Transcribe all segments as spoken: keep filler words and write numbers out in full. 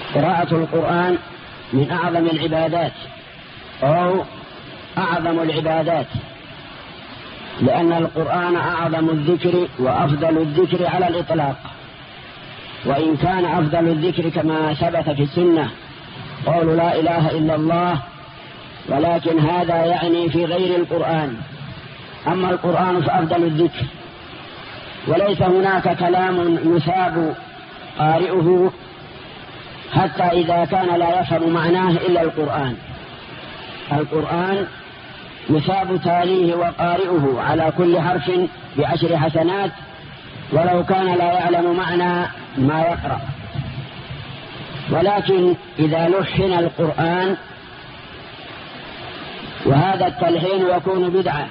قراءة القرآن من أعظم العبادات أو أعظم العبادات، لأن القرآن أعظم الذكر وأفضل الذكر على الإطلاق، وإن كان أفضل الذكر كما ثبت في السنة قول لا إله إلا الله، ولكن هذا يعني في غير القرآن. أما القرآن فأفضل الذكر، وليس هناك كلام يثاب قارئه حتى إذا كان لا يفهم معناه إلا القرآن. القرآن يثاب تاليه وقارئه على كل حرف بعشر حسنات، ولو كان لا يعلم معنى ما يقرأ. ولكن إذا لحن القرآن، وهذا التلحين يكون بدعة،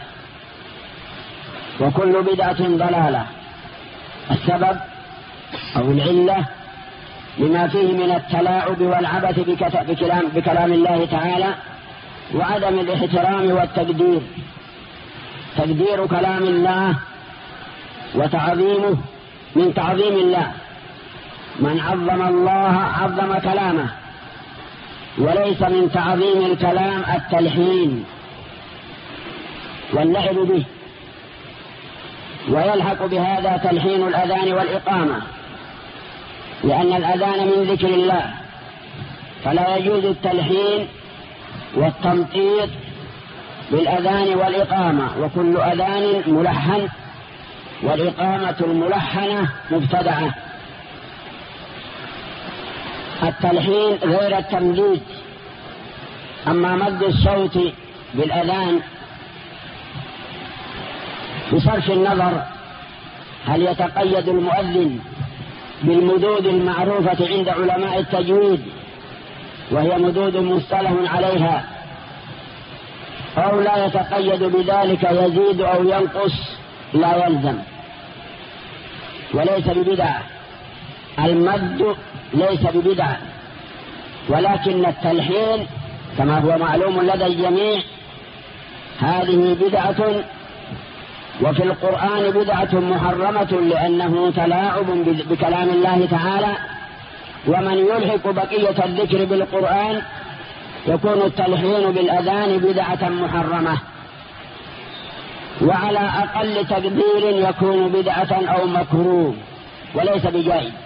وكل بدعة ضلالة. السبب أو العلة لما فيه من التلاعب والعبث بكلام, بكلام الله تعالى، وعدم الاحترام والتقدير. تقدير كلام الله وتعظيمه من تعظيم الله، من عظم الله عظم كلامه، وليس من تعظيم الكلام التلحين واللعب به. ويلحق بهذا تلحين الأذان والإقامة، لأن الأذان من ذكر الله، فلا يجوز التلحين والتمطيط بالأذان والإقامة، وكل أذان ملحن، والإقامة الملحنة مبتدعة. التلحين غير التمديد. أما مد الصوت بالأذان بصرف النظر هل يتقيد المؤذن بالمدود المعروفة عند علماء التجويد، وهي مدود مصطلح عليها، أو لا يتقيد بذلك، يزيد أو ينقص لا يلزم، وليس ببدعة. المد ليس ببدعة، ولكن التلحين كما هو معلوم لدى الجميع هذه بدعة، وفي القرآن بدعة محرمة، لأنه تلاعب بكلام الله تعالى. ومن يلحق بقية الذكر بالقرآن يكون التلحين بالأذان بدعة محرمة، وعلى أقل تقدير يكون بدعة أو مكروه، وليس بجائز.